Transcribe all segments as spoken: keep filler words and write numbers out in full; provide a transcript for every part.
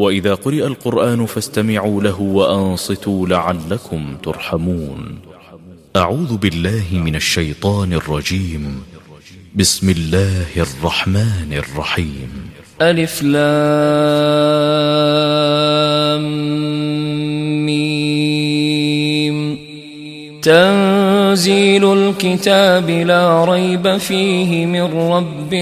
وإذا قرئ القرآن فاستمعوا له وأنصتوا لعلكم ترحمون. أعوذ بالله من الشيطان الرجيم. بسم الله الرحمن الرحيم. ألف لام ميم. تنزيل الكتاب لا ريب فيه من رب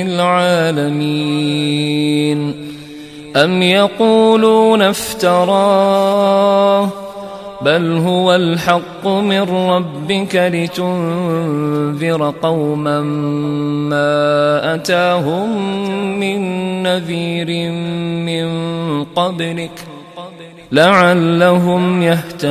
العالمين. أم يقولون افتراه بل هو الحق من ربك لتنذر قوما ما أتاهم من نذير من قبلك لعلهم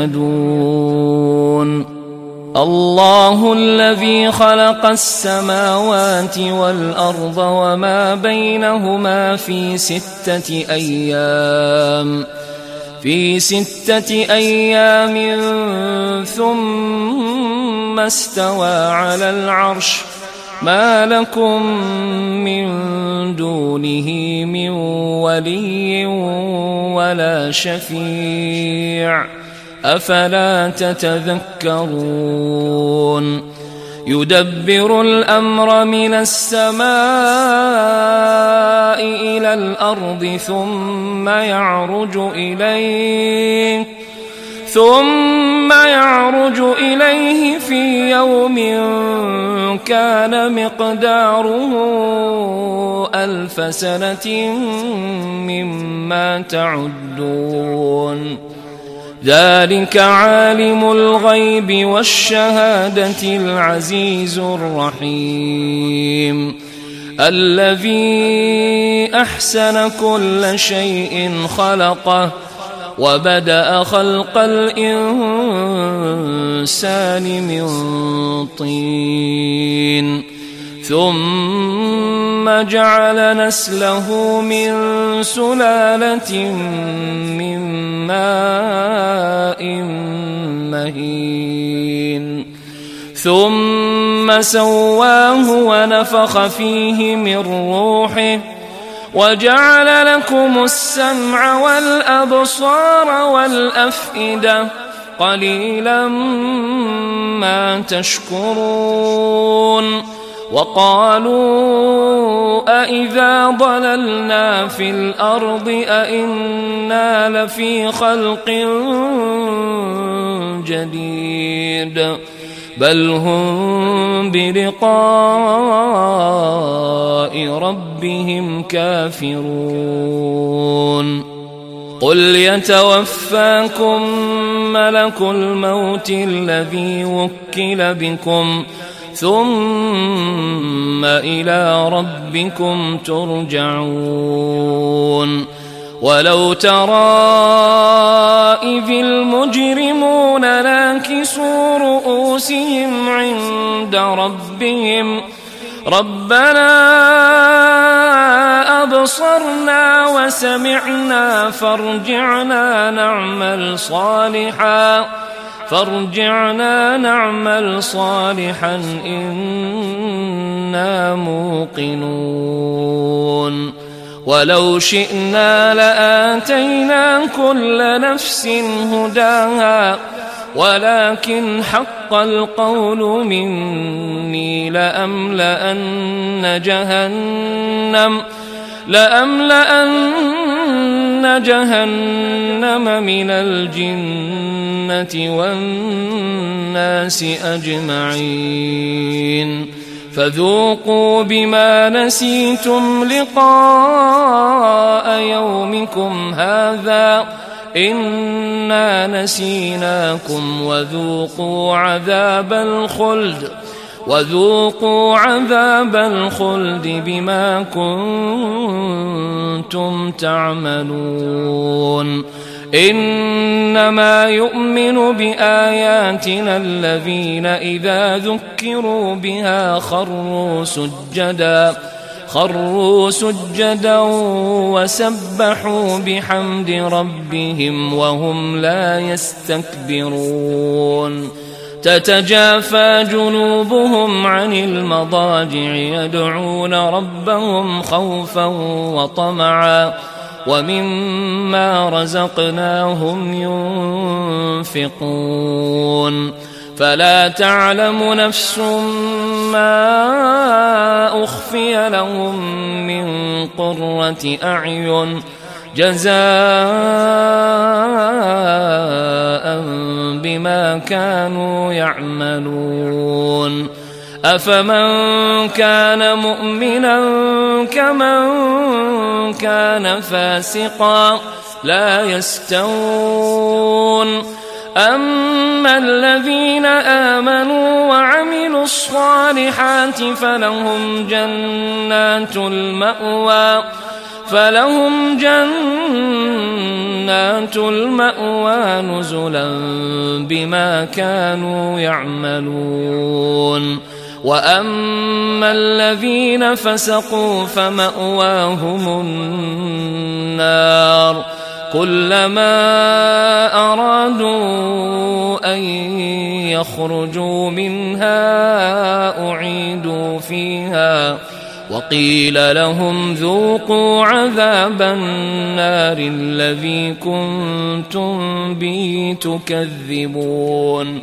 يهتدون. الله الذي خلق السماوات والأرض وما بينهما في ستة أيام في ستة أيام ثم استوى على العرش ما لكم من دونه من ولي ولا شفيع أفلا تتذكرون. يدبر الأمر من السماء إلى الأرض ثم يعرج إليه ثم يعرج إليه في يوم كان مقداره ألف سنة مما تعدون. ذلك عالم الغيب والشهادة العزيز الرحيم الذي أحسن كل شيء خلقه وبدأ خلق الإنسان من طين ثم جعل نسله من سلالة من ماء مهين ثم سواه ونفخ فيه من روحه وجعل لكم السمع والأبصار والأفئدة قليلا ما تشكرون. وقالوا أإذا ضللنا في الأرض أإنا لفي خلق جديد بل هم بلقاء ربهم كافرون. قل يتوفاكم ملك الموت الذي وكل بكم ثم إلى ربكم ترجعون. ولو ترى إذ المجرمون ناكسوا رؤوسهم عند ربهم ربنا أبصرنا وسمعنا فارجعنا نعمل صالحا فارجعنا نعمل صالحا إنا موقنون. ولو شئنا لآتينا كل نفس هداها ولكن حق القول مني لأملأن جهنم لأملأن جهنم من الجنة والناس أجمعين فذوقوا بما نسيتم لقاء يومكم هذا إنا نسيناكم وذوقوا عذاب الخلد وذوقوا عذاب الخلد بما كنتم تعملون. إنما يؤمن بآياتنا الذين إذا ذكروا بها خروا سجدا خروا سجدا وسبحوا بحمد ربهم وهم لا يستكبرون. تتجافى جنوبهم عن المضاجع يدعون ربهم خوفا وطمعا ومما رزقناهم ينفقون فلا تعلم نفس ما أخفي لهم من قرة أعين جزاء بما كانوا يعملون أفمن كان مؤمنا كمن كان فاسقا لا يستوون أما الذين آمنوا وعملوا الصالحات فلهم جنات المأوى فلهم جنات المأوى نزلا بما كانوا يعملون وأما الذين فسقوا فمأواهم النار كلما أرادوا أن يخرجوا منها أعيدوا فيها وقيل لهم ذوقوا عذاب النار الذي كنتم به تكذبون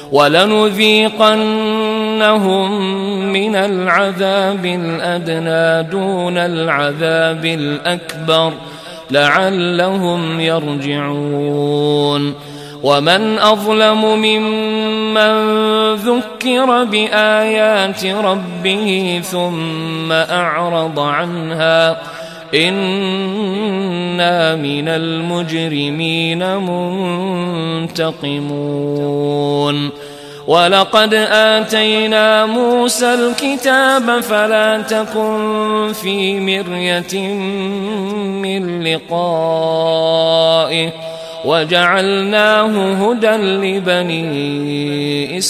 ولنذيقنهم من العذاب الأدنى دون العذاب الأكبر لعلهم يرجعون ومن أظلم ممن ذكر بآيات ربه ثم أعرض عنها إنا من المجرمين منتقمون ولقد آتينا موسى الكتاب فلا تكن في مرية من لقائه وجعلناه هدى لبني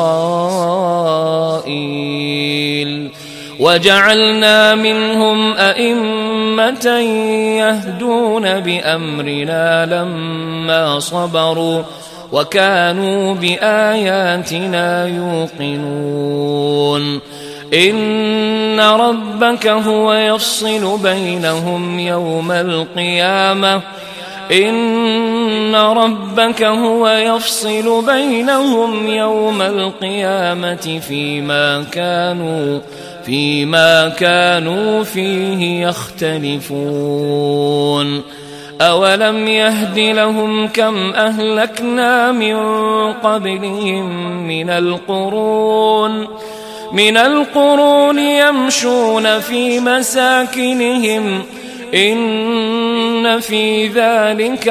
إسرائيل وجعلنا منهم أئمة يهدون بأمرنا لما صبروا وكانوا بآياتنا يوقنون إن ربك هو يفصل بينهم يوم القيامة إن ربك هو يفصل بينهم يوم القيامة فيما كانوا فيما كانوا فيه يختلفون أولم يهد لهم كم أهلكنا من قبلهم من القرون من القرون يمشون في مساكنهم إن في ذلك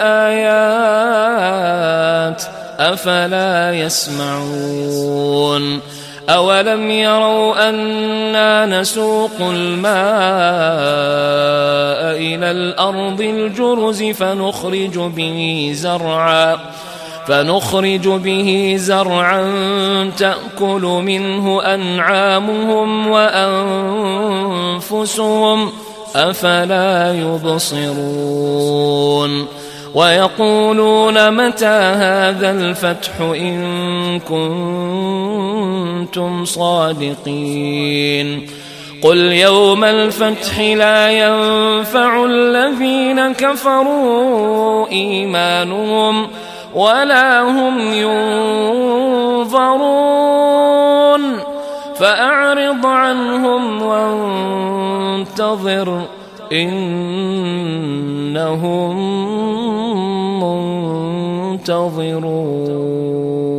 لآيات أفلا يسمعون أولم يروا أنا نسوق الماء إلى الأرض الجرز فنخرج به زرعا فنخرج به زرعا تأكل منه أنعامهم وأنفسهم أفلا يبصرون ويقولون متى هذا الفتح إن كنتم صادقين قل يوم الفتح لا ينفع الذين كفروا إيمانهم ولا هم ينظرون فأعرض عنهم وانتظر إنهم منتظرون.